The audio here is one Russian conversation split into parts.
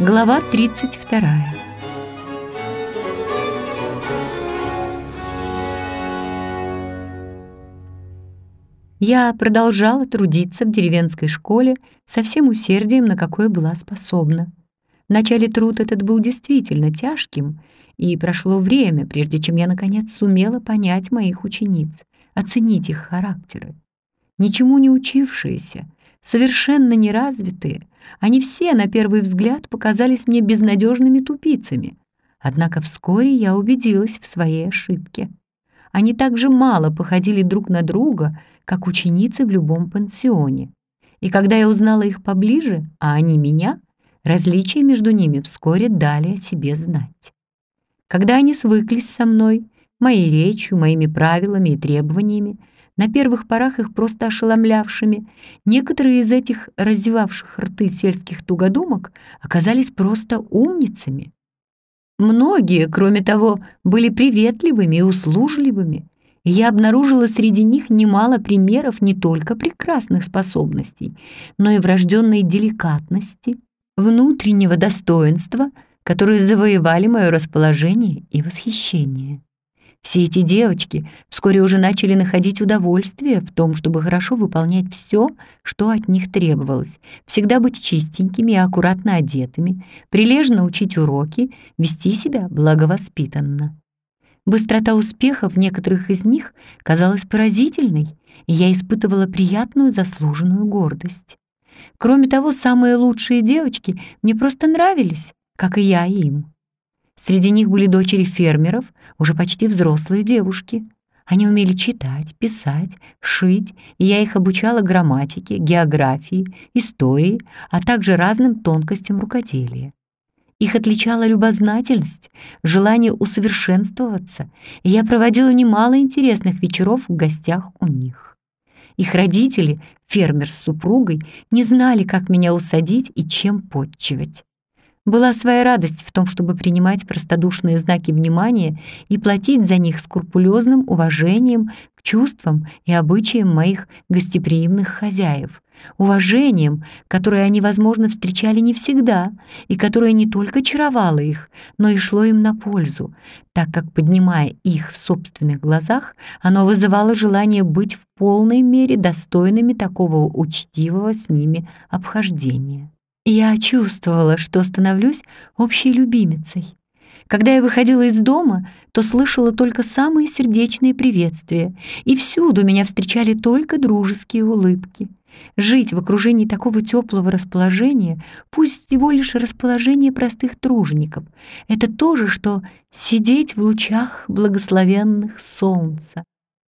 Глава 32. Я продолжала трудиться в деревенской школе со всем усердием, на какое была способна. Вначале труд этот был действительно тяжким, и прошло время, прежде чем я, наконец, сумела понять моих учениц, оценить их характеры. Ничему не учившиеся, совершенно неразвитые, они все, на первый взгляд, показались мне безнадежными тупицами. Однако вскоре я убедилась в своей ошибке. Они так же мало походили друг на друга, как ученицы в любом пансионе. И когда я узнала их поближе, а они меня, различия между ними вскоре дали о себе знать. Когда они свыклись со мной, моей речью, моими правилами и требованиями, на первых порах их просто ошеломлявшими, некоторые из этих разевавших рты сельских тугодумок оказались просто умницами. Многие, кроме того, были приветливыми и услужливыми, и я обнаружила среди них немало примеров не только прекрасных способностей, но и врожденной деликатности, внутреннего достоинства, которые завоевали мое расположение и восхищение. Все эти девочки вскоре уже начали находить удовольствие в том, чтобы хорошо выполнять все, что от них требовалось, всегда быть чистенькими и аккуратно одетыми, прилежно учить уроки, вести себя благовоспитанно. Быстрота успеха в некоторых из них казалась поразительной, и я испытывала приятную заслуженную гордость. Кроме того, самые лучшие девочки мне просто нравились, как и я им. Среди них были дочери фермеров, уже почти взрослые девушки. Они умели читать, писать, шить, и я их обучала грамматике, географии, истории, а также разным тонкостям рукоделия. Их отличала любознательность, желание усовершенствоваться, и я проводила немало интересных вечеров в гостях у них. Их родители, фермер с супругой, не знали, как меня усадить и чем подчивать. Была своя радость в том, чтобы принимать простодушные знаки внимания и платить за них скрупулезным уважением к чувствам и обычаям моих гостеприимных хозяев, уважением, которое они, возможно, встречали не всегда, и которое не только чаровало их, но и шло им на пользу, так как, поднимая их в собственных глазах, оно вызывало желание быть в полной мере достойными такого учтивого с ними обхождения. Я чувствовала, что становлюсь общей любимицей. Когда я выходила из дома, то слышала только самые сердечные приветствия, и всюду меня встречали только дружеские улыбки. Жить в окружении такого теплого расположения, пусть всего лишь расположение простых тружеников, это то же, что сидеть в лучах благословенных солнца.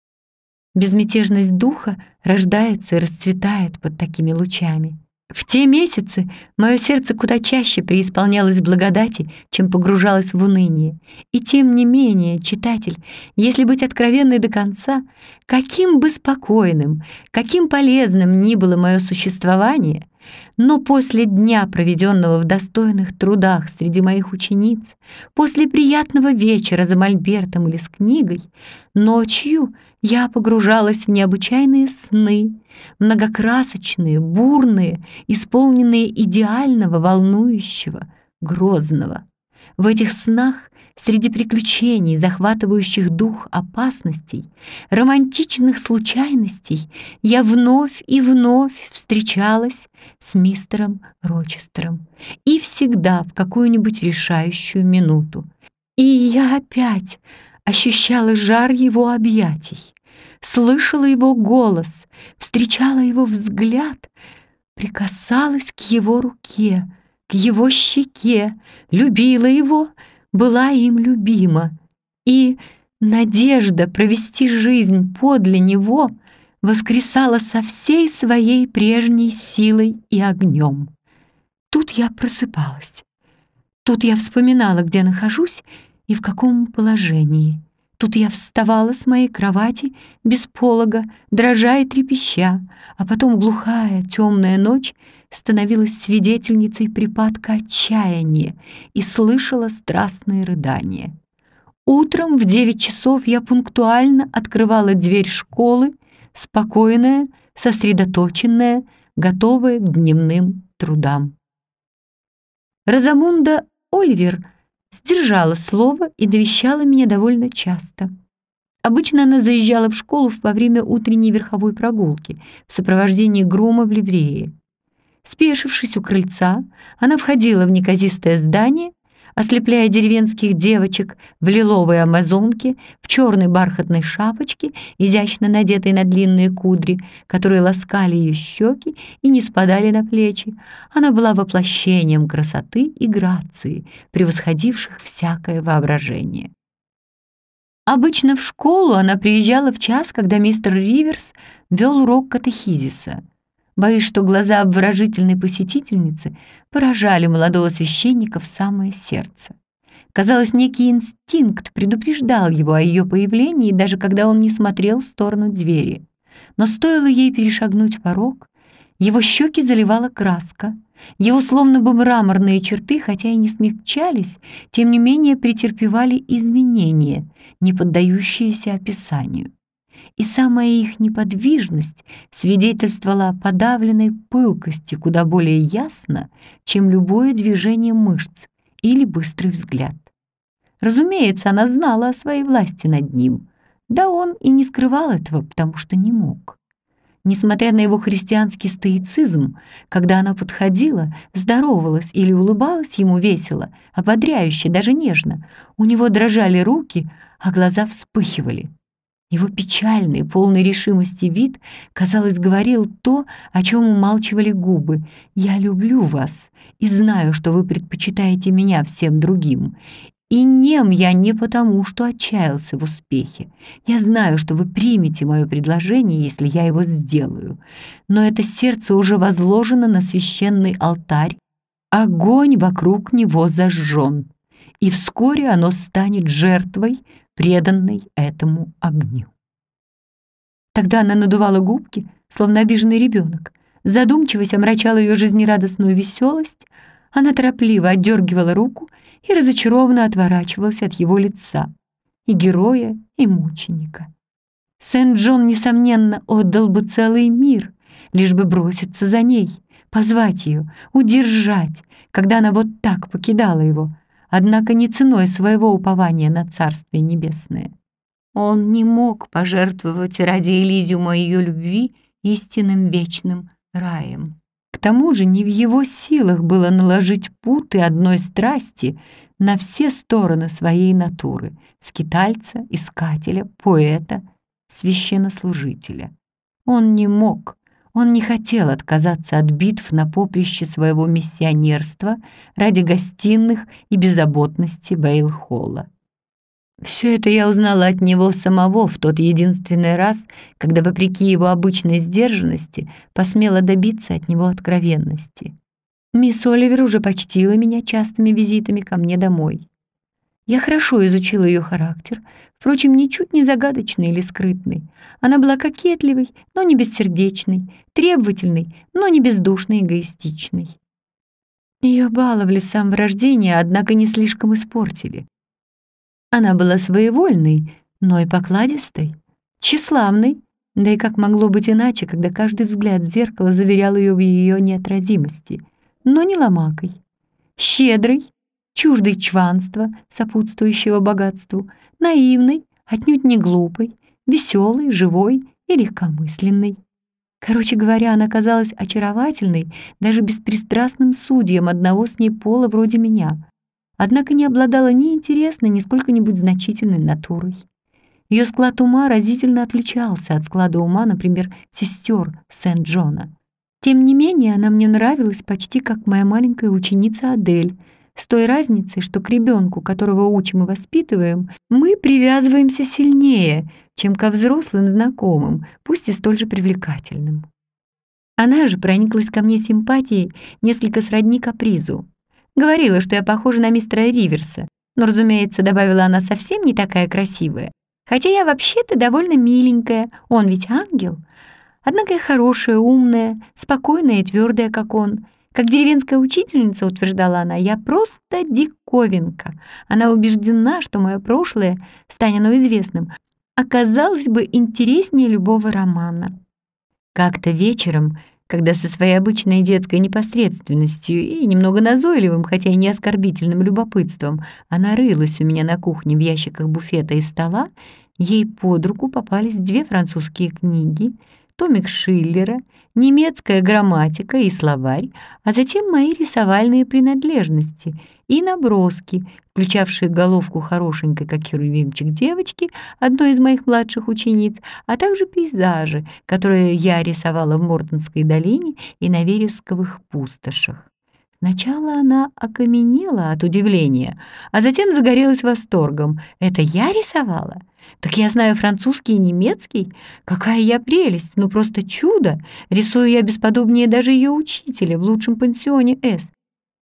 Безмятежность духа рождается и расцветает под такими лучами. В те месяцы мое сердце куда чаще преисполнялось благодати, чем погружалось в уныние. И тем не менее, читатель, если быть откровенной до конца, каким бы спокойным, каким полезным ни было мое существование, но после дня, проведенного в достойных трудах среди моих учениц, после приятного вечера за мольбертом или с книгой, ночью я погружалась в необычайные сны, многокрасочные, бурные, исполненные идеального, волнующего, грозного. В этих снах, среди приключений, захватывающих дух опасностей, романтичных случайностей, я вновь и вновь встречалась с мистером Рочестером, и всегда в какую-нибудь решающую минуту. И я опять ощущала жар его объятий, слышала его голос, встречала его взгляд, прикасалась к его руке, к его щеке, любила его, была им любима. И надежда провести жизнь подле него воскресала со всей своей прежней силой и огнем. Тут я просыпалась. Тут я вспоминала, где нахожусь и в каком положении. Тут я вставала с моей кровати без полога, дрожа и трепеща, а потом глухая темная ночь становилась свидетельницей припадка отчаяния и слышала страстные рыдания. Утром в 9 часов я пунктуально открывала дверь школы, спокойная, сосредоточенная, готовая к дневным трудам. Розамунда Оливер сдержала слово и навещала меня довольно часто. Обычно она заезжала в школу во время утренней верховой прогулки в сопровождении Грума в ливрее. Спешившись у крыльца, она входила в неказистое здание, ослепляя деревенских девочек в лиловой амазонке, в черной бархатной шапочке, изящно надетой на длинные кудри, которые ласкали ее щеки и не спадали на плечи. Она была воплощением красоты и грации, превосходивших всякое воображение. Обычно в школу она приезжала в час, когда мистер Риверс вел урок катехизиса. Боюсь, что глаза обворожительной посетительницы поражали молодого священника в самое сердце. Казалось, некий инстинкт предупреждал его о ее появлении, даже когда он не смотрел в сторону двери. Но стоило ей перешагнуть порог, его щеки заливала краска, его словно бы мраморные черты, хотя и не смягчались, тем не менее претерпевали изменения, не поддающиеся описанию. И самая их неподвижность свидетельствовала о подавленной пылкости куда более ясно, чем любое движение мышц или быстрый взгляд. Разумеется, она знала о своей власти над ним, да он и не скрывал этого, потому что не мог. Несмотря на его христианский стоицизм, когда она подходила, здоровалась или улыбалась ему весело, ободряюще, даже нежно, у него дрожали руки, а глаза вспыхивали. Его печальный, полный решимости вид, казалось, говорил то, о чем умалчивали губы. «Я люблю вас и знаю, что вы предпочитаете меня всем другим. И нем я не потому, что отчаялся в успехе. Я знаю, что вы примете мое предложение, если я его сделаю. Но это сердце уже возложено на священный алтарь, огонь вокруг него зажжен, и вскоре оно станет жертвой, преданной этому огню». Тогда она надувала губки, словно обиженный ребенок. Задумчивость омрачала ее жизнерадостную веселость. Она торопливо отдергивала руку и разочарованно отворачивалась от его лица, и героя, и мученика. Сент-Джон, несомненно, отдал бы целый мир, лишь бы броситься за ней, позвать ее, удержать, когда она вот так покидала его, однако не ценой своего упования на Царствие Небесное. Он не мог пожертвовать ради Элизиума ее любви истинным вечным раем. К тому же не в его силах было наложить путы одной страсти на все стороны своей натуры — скитальца, искателя, поэта, священнослужителя. Он не мог, он не хотел отказаться от битв на поприще своего миссионерства ради гостиных и беззаботности Вейл-Холла. Все это я узнала от него самого в тот единственный раз, когда, вопреки его обычной сдержанности, посмела добиться от него откровенности. Мисс Оливер уже почтила меня частыми визитами ко мне домой. Я хорошо изучила ее характер, впрочем, ничуть не загадочный или скрытный. Она была кокетливой, но не бессердечной, требовательной, но не бездушной, эгоистичной. Ее баловали с самого рождения, однако не слишком испортили. Она была своевольной, но и покладистой, тщеславной, да и как могло быть иначе, когда каждый взгляд в зеркало заверял ее в ее неотразимости, но не ломакой, щедрой, чуждой чванства, сопутствующего богатству, наивной, отнюдь не глупой, веселой, живой и легкомысленной. Короче говоря, она казалась очаровательной даже беспристрастным судьям одного с ней пола вроде меня, однако не обладала ни интересной, ни сколько-нибудь значительной натурой. Ее склад ума разительно отличался от склада ума, например, сестер Сент-Джона. Тем не менее, она мне нравилась почти как моя маленькая ученица Адель, с той разницей, что к ребенку, которого учим и воспитываем, мы привязываемся сильнее, чем ко взрослым знакомым, пусть и столь же привлекательным. Она же прониклась ко мне симпатией, несколько сродни капризу. Говорила, что я похожа на мистера Риверса, но, разумеется, добавила она, совсем не такая красивая. Хотя я вообще-то довольно миленькая, он ведь ангел. Однако я хорошая, умная, спокойная и твердая, как он. Как деревенская учительница, утверждала она, я просто диковинка. Она убеждена, что мое прошлое, стань оно известным, оказалось бы интереснее любого романа. Как-то вечером, когда со своей обычной детской непосредственностью и немного назойливым, хотя и не оскорбительным любопытством, она рылась у меня на кухне в ящиках буфета и стола, ей под руку попались 2 французские книги, томик Шиллера, немецкая грамматика и словарь, а затем мои рисовальные принадлежности и наброски, включавшие головку хорошенькой, как херувимчик, девочки, одной из моих младших учениц, а также пейзажи, которые я рисовала в Мортонской долине и на вересковых пустошах. Сначала она окаменела от удивления, а затем загорелась восторгом. «Это я рисовала? Так я знаю французский и немецкий? Какая я прелесть! Ну просто чудо! Рисую я бесподобнее даже ее учителя в лучшем пансионе С.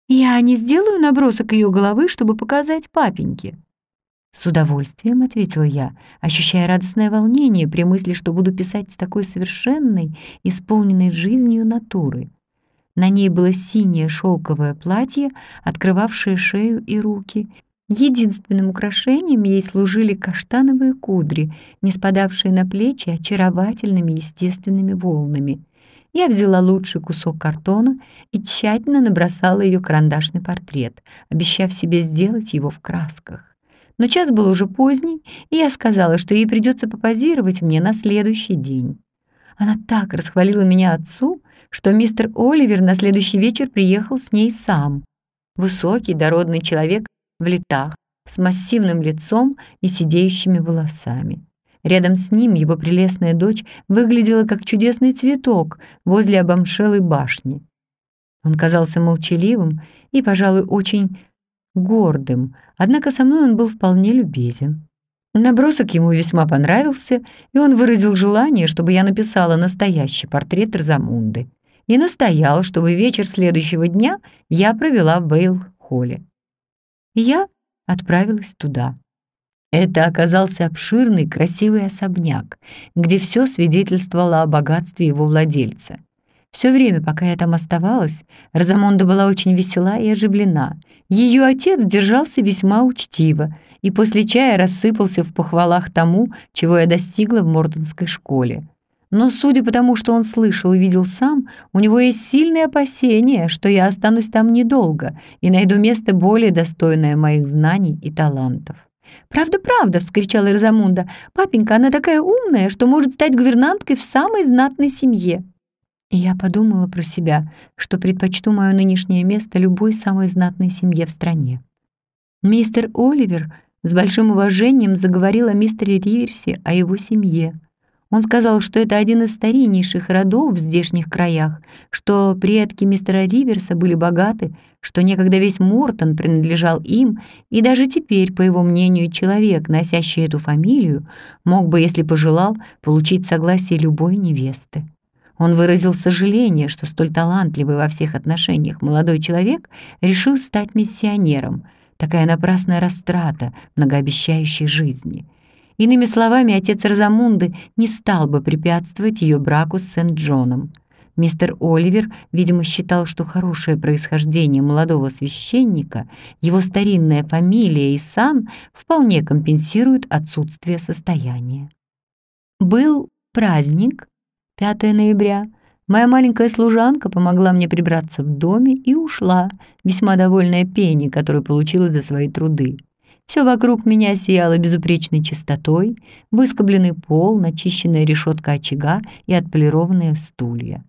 Я не сделаю набросок ее головы, чтобы показать папеньке». «С удовольствием», — ответила я, ощущая радостное волнение при мысли, что буду писать с такой совершенной, исполненной жизнью натуры. На ней было синее шелковое платье, открывавшее шею и руки. Единственным украшением ей служили каштановые кудри, не спадавшие на плечи очаровательными естественными волнами. Я взяла лучший кусок картона и тщательно набросала ее карандашный портрет, обещав себе сделать его в красках. Но час был уже поздний, и я сказала, что ей придется попозировать мне на следующий день. Она так расхвалила меня отцу, что мистер Оливер на следующий вечер приехал с ней сам. Высокий, дородный человек в летах, с массивным лицом и сидеющими волосами. Рядом с ним его прелестная дочь выглядела как чудесный цветок возле обомшелой башни. Он казался молчаливым и, пожалуй, очень гордым, однако со мной он был вполне любезен. Набросок ему весьма понравился, и он выразил желание, чтобы я написала настоящий портрет Розамунды, и настоял, чтобы вечер следующего дня я провела в Вейл-холле. И я отправилась туда. Это оказался обширный, красивый особняк, где все свидетельствовало о богатстве его владельца. Все время, пока я там оставалась, Розамунда была очень весела и оживлена. Ее отец держался весьма учтиво и после чая рассыпался в похвалах тому, чего я достигла в Мортонской школе. Но, судя по тому, что он слышал и видел сам, у него есть сильные опасения, что я останусь там недолго и найду место более достойное моих знаний и талантов. «Правда, правда!» — вскричала Розамунда. «Папенька, она такая умная, что может стать гувернанткой в самой знатной семье». И я подумала про себя, что предпочту мое нынешнее место любой самой знатной семье в стране. Мистер Оливер с большим уважением заговорил о мистере Риверсе, о его семье. Он сказал, что это один из стариннейших родов в здешних краях, что предки мистера Риверса были богаты, что некогда весь Мортон принадлежал им, и даже теперь, по его мнению, человек, носящий эту фамилию, мог бы, если пожелал, получить согласие любой невесты. Он выразил сожаление, что столь талантливый во всех отношениях молодой человек решил стать миссионером, такая напрасная растрата многообещающей жизни. Иными словами, отец Розамунды не стал бы препятствовать ее браку с Сент-Джоном. Мистер Оливер, видимо, считал, что хорошее происхождение молодого священника, его старинная фамилия и сан вполне компенсируют отсутствие состояния. Был праздник, 5 ноября. Моя маленькая служанка помогла мне прибраться в доме и ушла, весьма довольная пенни, которую получила за свои труды. Все вокруг меня сияло безупречной чистотой, выскобленный пол, начищенная решетка очага и отполированные стулья.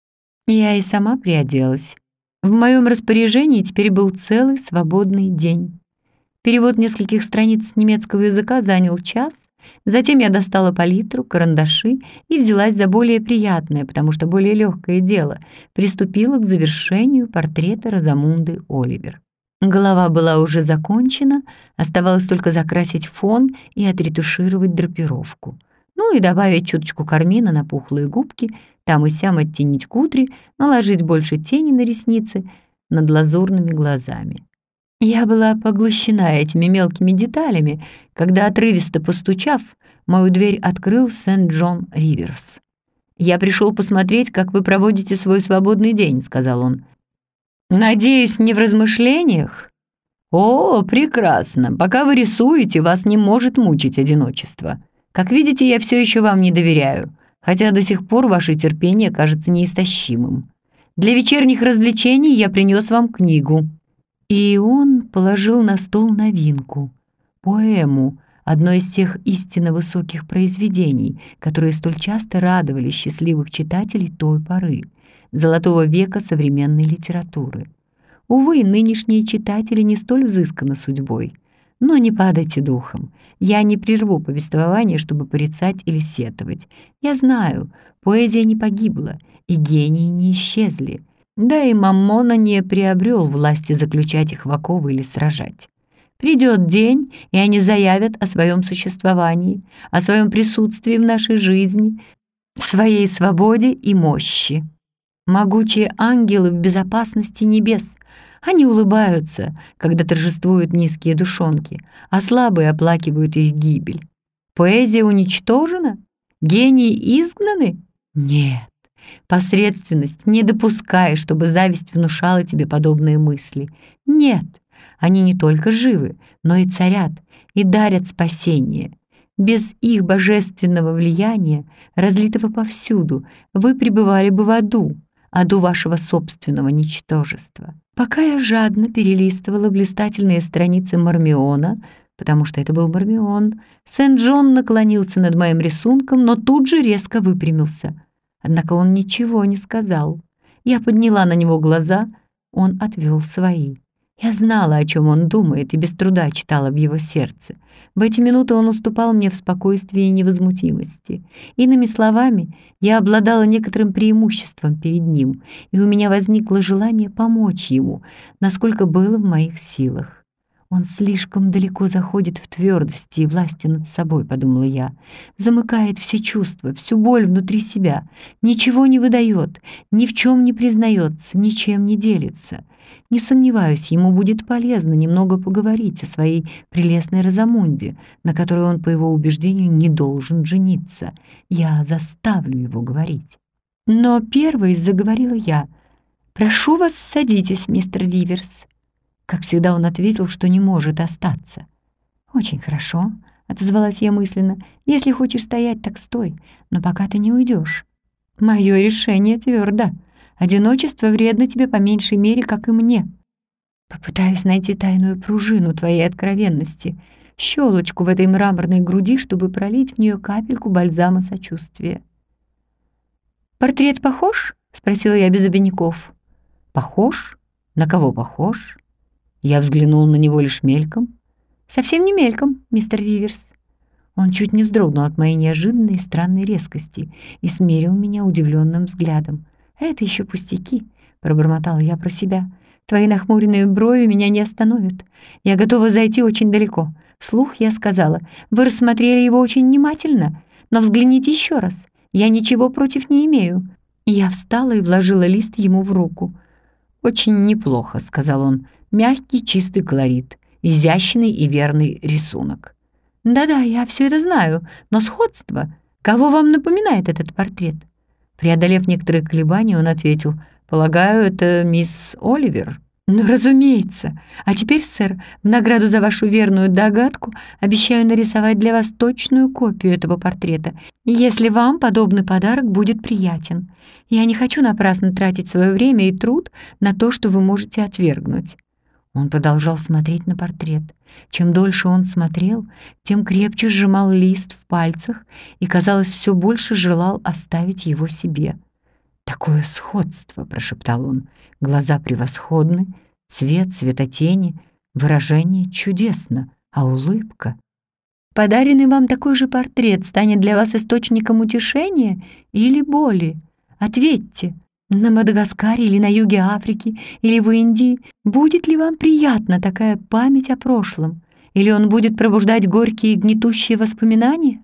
Я и сама приоделась. В моем распоряжении теперь был целый свободный день. Перевод нескольких страниц с немецкого языка занял час. Затем я достала палитру, карандаши и взялась за более приятное, потому что более легкое дело, приступила к завершению портрета Розамунды Оливер. Голова была уже закончена, оставалось только закрасить фон и отретушировать драпировку. Ну и добавить чуточку кармина на пухлые губки, там и сям оттенить кудри, наложить больше тени на ресницы над лазурными глазами. Я была поглощена этими мелкими деталями, когда, отрывисто постучав, мою дверь открыл Сент-Джон Риверс. «Я пришел посмотреть, как вы проводите свой свободный день», — сказал он. «Надеюсь, не в размышлениях?» «О, прекрасно! Пока вы рисуете, вас не может мучить одиночество. Как видите, я все еще вам не доверяю. хотя до сих пор ваше терпение кажется неистощимым. Для вечерних развлечений я принес вам книгу». И он положил на стол новинку — поэму, одно из тех истинно высоких произведений, которые столь часто радовали счастливых читателей той поры, золотого века современной литературы. Увы, нынешние читатели не столь взысканы судьбой. Но не падайте духом. Я не прерву повествование, чтобы порицать или сетовать. Я знаю, поэзия не погибла, и гении не исчезли. Да и Маммона не приобрел власти заключать их в оковы или сражать. Придет день, и они заявят о своем существовании, о своем присутствии в нашей жизни, своей свободе и мощи. Могучие ангелы в безопасности небес. Они улыбаются, когда торжествуют низкие душонки, а слабые оплакивают их гибель. Поэзия уничтожена? Гении изгнаны? Нет. Посредственность не допускай, чтобы зависть внушала тебе подобные мысли. Нет, они не только живы, но и царят, и дарят спасение. Без их божественного влияния, разлитого повсюду, вы пребывали бы в аду вашего собственного ничтожества. Пока я жадно перелистывала блистательные страницы Мармиона, потому что это был Мармион, Сент-Джон наклонился над моим рисунком, но тут же резко выпрямился. Однако он ничего не сказал. Я подняла на него глаза, он отвел свои. Я знала, о чем он думает, и без труда читала в его сердце. В эти минуты он уступал мне в спокойствии и невозмутимости. Иными словами, я обладала некоторым преимуществом перед ним, и у меня возникло желание помочь ему, насколько было в моих силах. «Он слишком далеко заходит в твердости и власти над собой», — подумала я. «Замыкает все чувства, всю боль внутри себя, ничего не выдает, ни в чем не признается, ничем не делится. Не сомневаюсь, ему будет полезно немного поговорить о своей прелестной Розамунде, на которой он, по его убеждению, не должен жениться. Я заставлю его говорить». Но первой заговорила я. «Прошу вас, садитесь, мистер Риверс». Как всегда, он ответил, что не может остаться. «Очень хорошо», — отозвалась я мысленно. «Если хочешь стоять, так стой, но пока ты не уйдешь. Мое решение твердо. Одиночество вредно тебе по меньшей мере, как и мне. Попытаюсь найти тайную пружину твоей откровенности, щелочку в этой мраморной груди, чтобы пролить в нее капельку бальзама сочувствия». «Портрет похож?» — спросила я без обиняков. «Похож? На кого похож?» Я взглянул на него лишь мельком. «Совсем не мельком, мистер Риверс». Он чуть не вздрогнул от моей неожиданной и странной резкости и смерил меня удивленным взглядом. «Это еще пустяки», — пробормотала я про себя. «Твои нахмуренные брови меня не остановят. Я готова зайти очень далеко». Вслух я сказала: «Вы рассмотрели его очень внимательно, но взгляните еще раз. Я ничего против не имею». Я встала и вложила лист ему в руку. «Очень неплохо», — сказал он. «Мягкий, чистый колорит, изящный и верный рисунок». «Да-да, я все это знаю, но сходство. Кого вам напоминает этот портрет?» Преодолев некоторые колебания, он ответил: «Полагаю, это мисс Оливер». «Ну, разумеется. А теперь, сэр, в награду за вашу верную догадку обещаю нарисовать для вас точную копию этого портрета, если вам подобный подарок будет приятен. Я не хочу напрасно тратить свое время и труд на то, что вы можете отвергнуть». Он продолжал смотреть на портрет. Чем дольше он смотрел, тем крепче сжимал лист в пальцах и, казалось, все больше желал оставить его себе. «Такое сходство», — прошептал он. «Глаза превосходны, цвет, цветотени, выражение чудесно, а улыбка...» «Подаренный вам такой же портрет станет для вас источником утешения или боли? Ответьте. На Мадагаскаре или на юге Африки, или в Индии, будет ли вам приятна такая память о прошлом? Или он будет пробуждать горькие и гнетущие воспоминания?»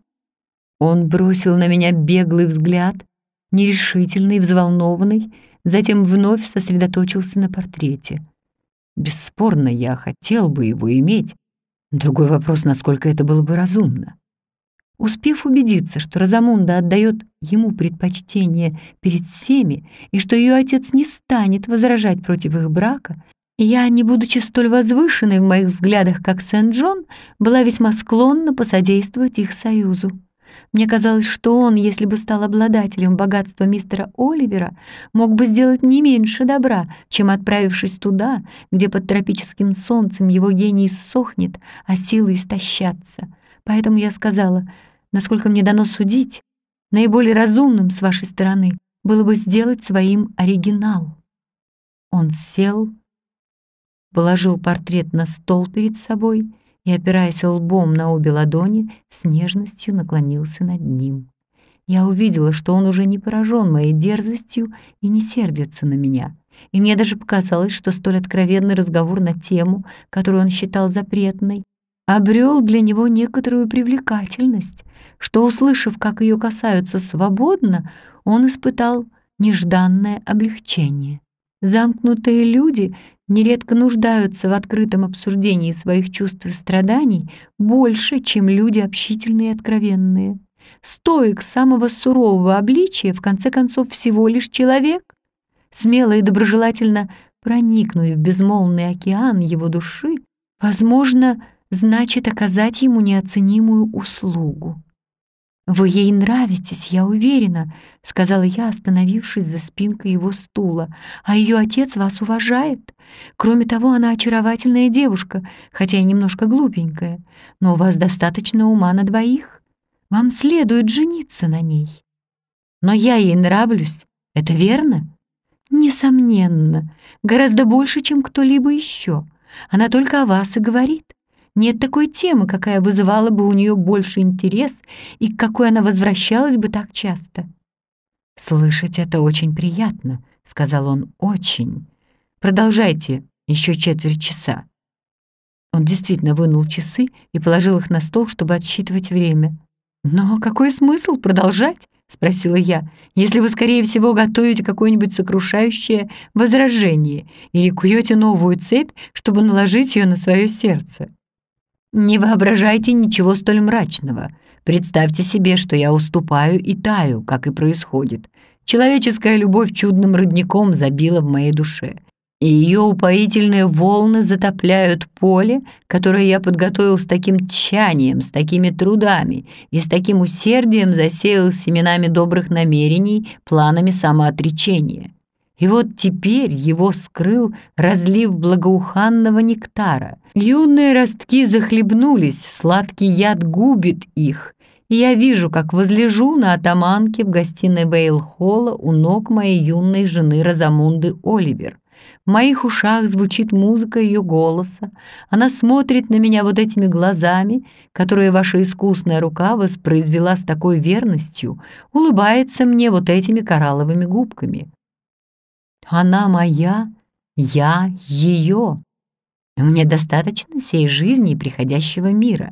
Он бросил на меня беглый взгляд, нерешительный, взволнованный, затем вновь сосредоточился на портрете. «Бесспорно, я хотел бы его иметь. Другой вопрос, насколько это было бы разумно». Успев убедиться, что Розамунда отдает ему предпочтение перед всеми и что ее отец не станет возражать против их брака, я, не будучи столь возвышенной в моих взглядах, как Сент-Джон, была весьма склонна посодействовать их союзу. Мне казалось, что он, если бы стал обладателем богатства мистера Оливера, мог бы сделать не меньше добра, чем отправившись туда, где под тропическим солнцем его гений иссохнет, а силы истощатся. Поэтому я сказала, насколько мне дано судить, наиболее разумным с вашей стороны было бы сделать своим оригинал. Он сел, положил портрет на стол перед собой и, опираясь лбом на обе ладони, с нежностью наклонился над ним. Я увидела, что он уже не поражен моей дерзостью и не сердится на меня. И мне даже показалось, что столь откровенный разговор на тему, которую он считал запретной, обрел для него некоторую привлекательность, что, услышав, как ее касаются свободно, он испытал нежданное облегчение. Замкнутые люди нередко нуждаются в открытом обсуждении своих чувств и страданий больше, чем люди общительные и откровенные. Стоик самого сурового обличия, в конце концов, всего лишь человек. Смело и доброжелательно проникнуть в безмолвный океан его души, возможно, значит оказать ему неоценимую услугу. «Вы ей нравитесь, я уверена», — сказала я, остановившись за спинкой его стула. «А ее отец вас уважает. Кроме того, она очаровательная девушка, хотя и немножко глупенькая. Но у вас достаточно ума на двоих. Вам следует жениться на ней». «Но я ей нравлюсь, это верно?» «Несомненно, гораздо больше, чем кто-либо еще. Она только о вас и говорит. Нет такой темы, какая вызывала бы у нее больше интерес и к какой она возвращалась бы так часто». «Слышать это очень приятно», — сказал он, — «очень. Продолжайте еще четверть часа». Он действительно вынул часы и положил их на стол, чтобы отсчитывать время. «Но какой смысл продолжать?» — спросила я, «если вы, скорее всего, готовите какое-нибудь сокрушающее возражение или куете новую цепь, чтобы наложить ее на свое сердце». «Не воображайте ничего столь мрачного. Представьте себе, что я уступаю и таю, как и происходит. Человеческая любовь чудным родником забила в моей душе, и ее упоительные волны затопляют поле, которое я подготовил с таким тщанием, с такими трудами и с таким усердием засеял семенами добрых намерений, планами самоотречения. И вот теперь его скрыл разлив благоуханного нектара. Юные ростки захлебнулись, сладкий яд губит их, и я вижу, как возлежу на атаманке в гостиной Вейл-холла у ног моей юной жены Розамунды Оливер. В моих ушах звучит музыка ее голоса. Она смотрит на меня вот этими глазами, которые ваша искусная рука воспроизвела с такой верностью, улыбается мне вот этими коралловыми губками. Она моя, я ее. Мне достаточно сей жизни и приходящего мира.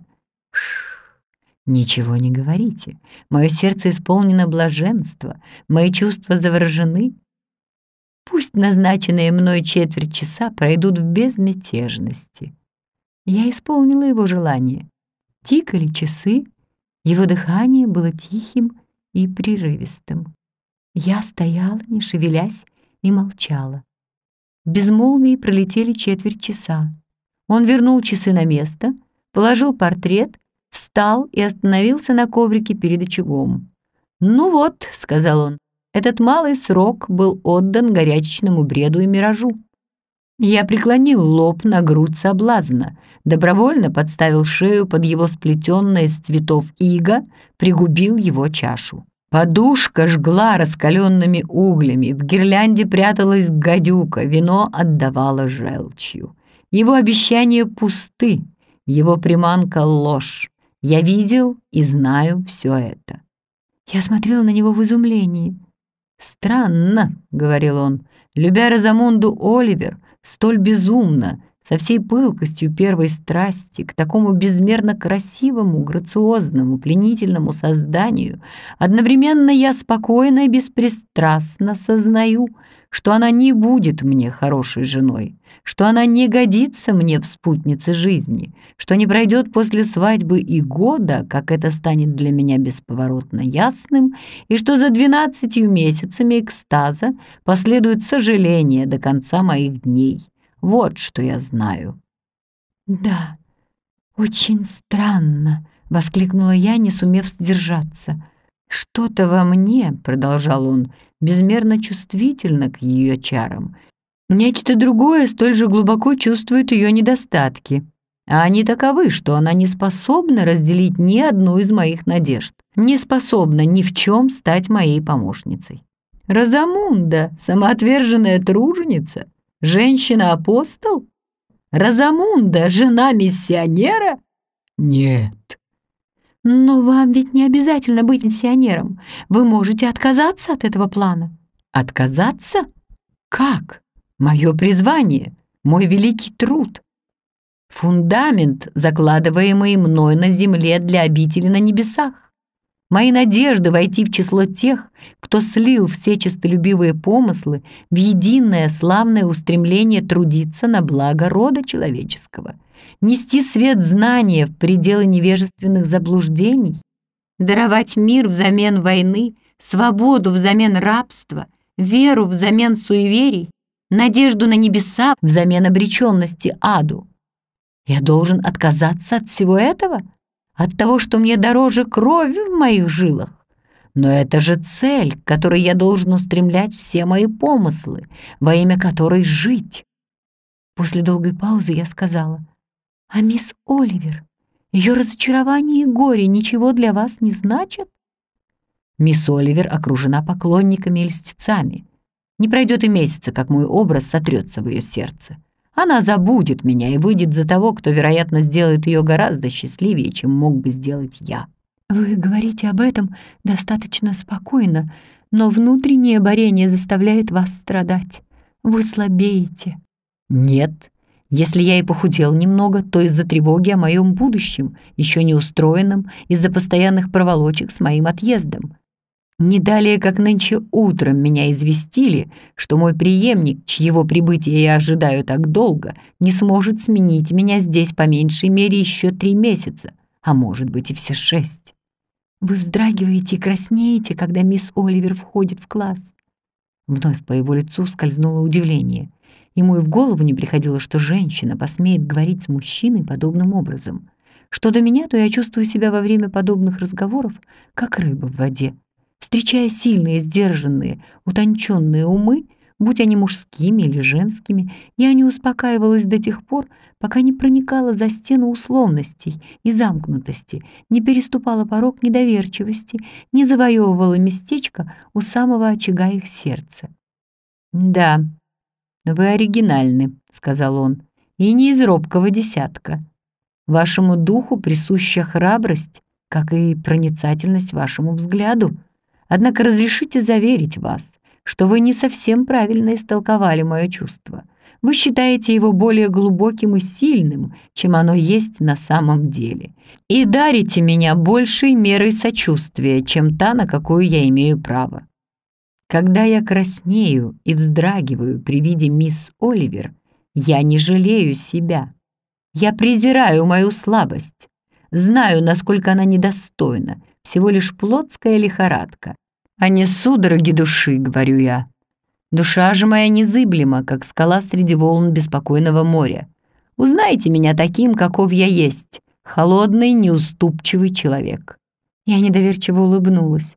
Ничего не говорите. Мое сердце исполнено блаженства, мои чувства заворожены. Пусть назначенные мной четверть часа пройдут в безмятежности. Я исполнила его желание. Тикали часы, его дыхание было тихим и прерывистым. Я стояла, не шевелясь, и молчала. В безмолвии пролетели четверть часа. Он вернул часы на место, положил портрет, встал и остановился на коврике перед очагом. «Ну вот», — сказал он, — «этот малый срок был отдан горячечному бреду и миражу». Я преклонил лоб на грудь соблазна, добровольно подставил шею под его сплетенное из цветов иго, пригубил его чашу. Подушка жгла раскаленными углями, в гирлянде пряталась гадюка, вино отдавало желчью. Его обещания пусты, его приманка — ложь. Я видел и знаю все это. Я смотрела на него в изумлении. «Странно», — говорил он, — «любя Розамунду Оливер, столь безумно, со всей пылкостью первой страсти, к такому безмерно красивому, грациозному, пленительному созданию, одновременно я спокойно и беспристрастно сознаю, что она не будет мне хорошей женой, что она не годится мне в спутнице жизни, что не пройдет после свадьбы и года, как это станет для меня бесповоротно ясным, и что за 12 месяцами экстаза последует сожаление до конца моих дней. Вот что я знаю». «Да, очень странно», — воскликнула я, не сумев сдержаться. «Что-то во мне», — продолжал он, — «безмерно чувствительно к ее чарам. Нечто другое столь же глубоко чувствует ее недостатки. А они таковы, что она не способна разделить ни одну из моих надежд, не способна ни в чем стать моей помощницей. Розамунда, самоотверженная труженица, женщина-апостол? Розамунда, жена миссионера? Нет. Но вам ведь не обязательно быть миссионером. Вы можете отказаться от этого плана. Отказаться? Как? Мое призвание, мой великий труд. Фундамент, закладываемый мной на земле для обители на небесах. Мои надежды войти в число тех, кто слил все честолюбивые помыслы в единое славное устремление трудиться на благо рода человеческого, нести свет знания в пределы невежественных заблуждений, даровать мир взамен войны, свободу взамен рабства, веру взамен суеверий, надежду на небеса взамен обреченности аду. Я должен отказаться от всего этого? От того, что мне дороже крови в моих жилах? Но это же цель, к которой я должен устремлять все мои помыслы, во имя которой жить. После долгой паузы я сказала: «А мисс Оливер, ее разочарование и горе ничего для вас не значат?» Мисс Оливер окружена поклонниками и льстецами. Не пройдет и месяца, как мой образ сотрется в ее сердце. Она забудет меня и выйдет за того, кто, вероятно, сделает ее гораздо счастливее, чем мог бы сделать я. Вы говорите об этом достаточно спокойно, но внутреннее борение заставляет вас страдать. Вы слабеете. Нет. Если я и похудел немного, то из-за тревоги о моем будущем, еще не устроенном, из-за постоянных проволочек с моим отъездом. Не далее, как нынче утром меня известили, что мой преемник, чьего прибытия я ожидаю так долго, не сможет сменить меня здесь по меньшей мере еще 3 месяца, а может быть и все 6. Вы вздрагиваете и краснеете, когда мисс Оливер входит в класс. Вновь по его лицу скользнуло удивление. Ему и в голову не приходило, что женщина посмеет говорить с мужчиной подобным образом. Что до меня, то я чувствую себя во время подобных разговоров, как рыба в воде. Встречая сильные, сдержанные, утонченные умы, будь они мужскими или женскими, я не успокаивалась до тех пор, пока не проникала за стену условностей и замкнутости, не переступала порог недоверчивости, не завоевывала местечко у самого очага их сердца. «Да, вы оригинальны», — сказал он, — «и не из робкого десятка. Вашему духу присуща храбрость, как и проницательность вашему взгляду. Однако разрешите заверить вас, что вы не совсем правильно истолковали мое чувство. Вы считаете его более глубоким и сильным, чем оно есть на самом деле, и дарите меня большей мерой сочувствия, чем та, на какую я имею право. Когда я краснею и вздрагиваю при виде мисс Оливер, я не жалею себя. Я презираю мою слабость. Знаю, насколько она недостойна, всего лишь плотская лихорадка, а не судороги души, говорю я. Душа же моя незыблема, как скала среди волн беспокойного моря. Узнайте меня таким, каков я есть, холодный, неуступчивый человек». Я недоверчиво улыбнулась.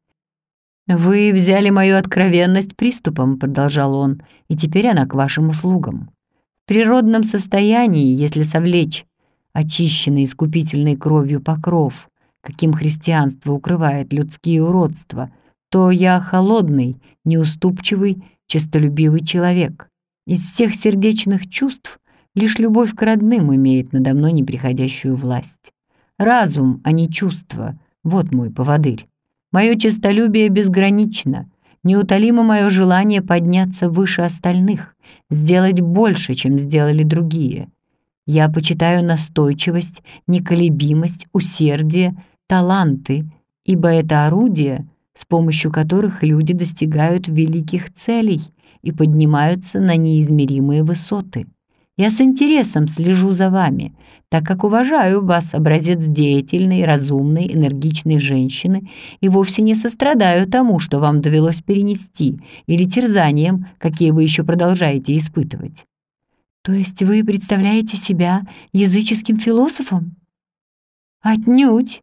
«Вы взяли мою откровенность приступом», — продолжал он, «и теперь она к вашим услугам. В природном состоянии, если совлечь очищенный искупительной кровью покров, каким христианство укрывает людские уродства, то я холодный, неуступчивый, честолюбивый человек. Из всех сердечных чувств лишь любовь к родным имеет надо мной неприходящую власть. Разум, а не чувство — вот мой поводырь. Мое честолюбие безгранично, неутолимо мое желание подняться выше остальных, сделать больше, чем сделали другие. Я почитаю настойчивость, неколебимость, усердие, таланты, ибо это орудия, с помощью которых люди достигают великих целей и поднимаются на неизмеримые высоты. Я с интересом слежу за вами, так как уважаю в вас образец деятельной, разумной, энергичной женщины и вовсе не сострадаю тому, что вам довелось перенести, или терзаниям, какие вы еще продолжаете испытывать. То есть вы представляете себя языческим философом? Отнюдь.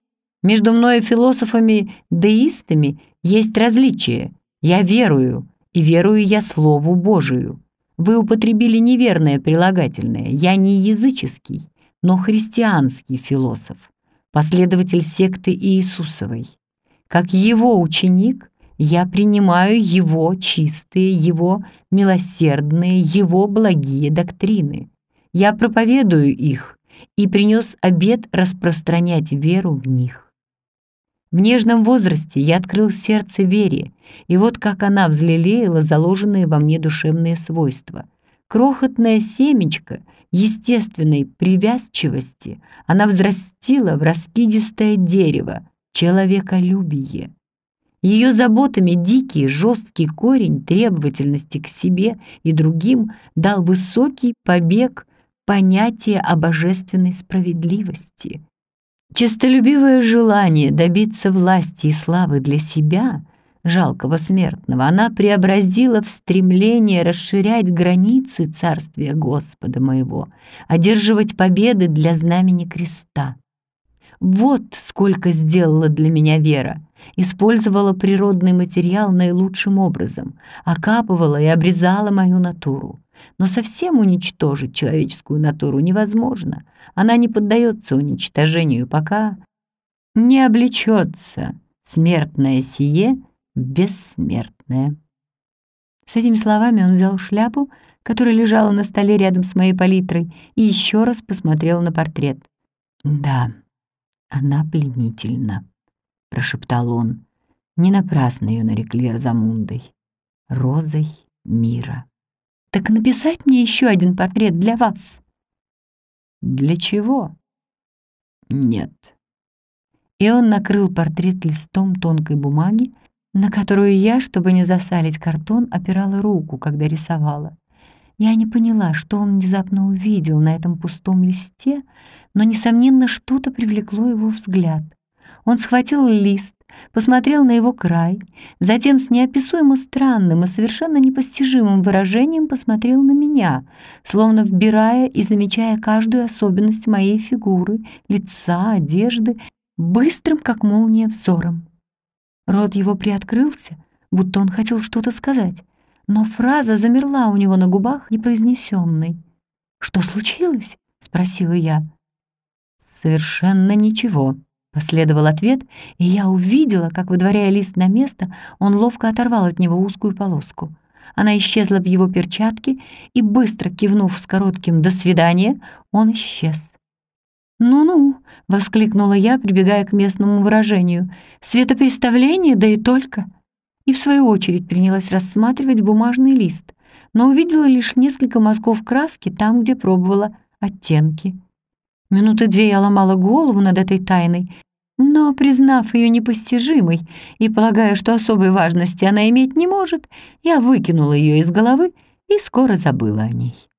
Между мной и философами-деистами есть различие. Я верую, и верую я Слову Божию. Вы употребили неверное прилагательное. Я не языческий, но христианский философ, последователь секты Иисусовой. Как его ученик, я принимаю его чистые, его милосердные, его благие доктрины. Я проповедую их и принес обет распространять веру в них. В нежном возрасте я открыл сердце вере, и вот как она взлелеяла заложенные во мне душевные свойства. Крохотное семечко естественной привязчивости она взрастила в раскидистое дерево, человеколюбие. Ее заботами дикий, жесткий корень требовательности к себе и другим дал высокий побег понятия о божественной справедливости. Честолюбивое желание добиться власти и славы для себя, жалкого смертного, она преобразила в стремление расширять границы царствия Господа моего, одерживать победы для знамени креста. Вот сколько сделала для меня вера. Использовала природный материал наилучшим образом, окапывала и обрезала мою натуру. Но совсем уничтожить человеческую натуру невозможно. Она не поддается уничтожению, пока не облечется смертное сие в бессмертное. С этими словами он взял шляпу, которая лежала на столе рядом с моей палитрой, и еще раз посмотрел на портрет. «Да, она пленительна», — прошептал он. «Не напрасно ее нарекли Розамундой, розой мира». «Так написать мне еще один портрет для вас?» «Для чего?» «Нет». И он накрыл портрет листом тонкой бумаги, на которую я, чтобы не засалить картон, опирала руку, когда рисовала. Я не поняла, что он внезапно увидел на этом пустом листе, но, несомненно, что-то привлекло его взгляд. Он схватил лист, посмотрел на его край, затем с неописуемо странным и совершенно непостижимым выражением посмотрел на меня, словно вбирая и замечая каждую особенность моей фигуры, лица, одежды, быстрым, как молния, взором. Рот его приоткрылся, будто он хотел что-то сказать, но фраза замерла у него на губах непроизнесенной. «Что случилось?» — спросила я. «Совершенно ничего», — последовал ответ, и я увидела, как, выдворяя лист на место, он ловко оторвал от него узкую полоску. Она исчезла в его перчатке, и, быстро кивнув с коротким «до свидания», он исчез. «Ну-ну», — воскликнула я, прибегая к местному выражению, «светопреставление, да и только». И в свою очередь принялась рассматривать бумажный лист, но увидела лишь несколько мазков краски там, где пробовала оттенки. Минуты две я ломала голову над этой тайной, но, признав ее непостижимой и полагая, что особой важности она иметь не может, я выкинула ее из головы и скоро забыла о ней.